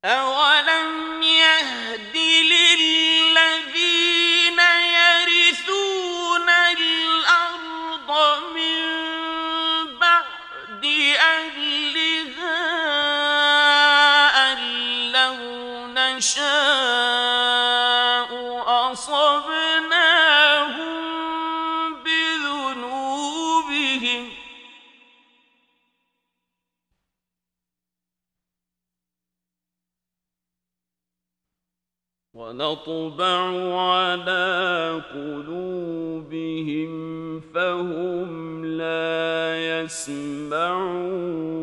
أَوَلَمْ يَهْدِ لِلَّذِينَ يَرِثُونَ الْأَرْضَ مِن بَعْدِ أَهْلِهَا أَن لَّوْ نَشَاءُ أَصَبْنَاهُم بِذُنُوبِهِمْ ۚ وَنَطْبَعُ عَلَىٰ قُلُوبِهِمْ فَهُمْ لَا يَسْمَعُونَ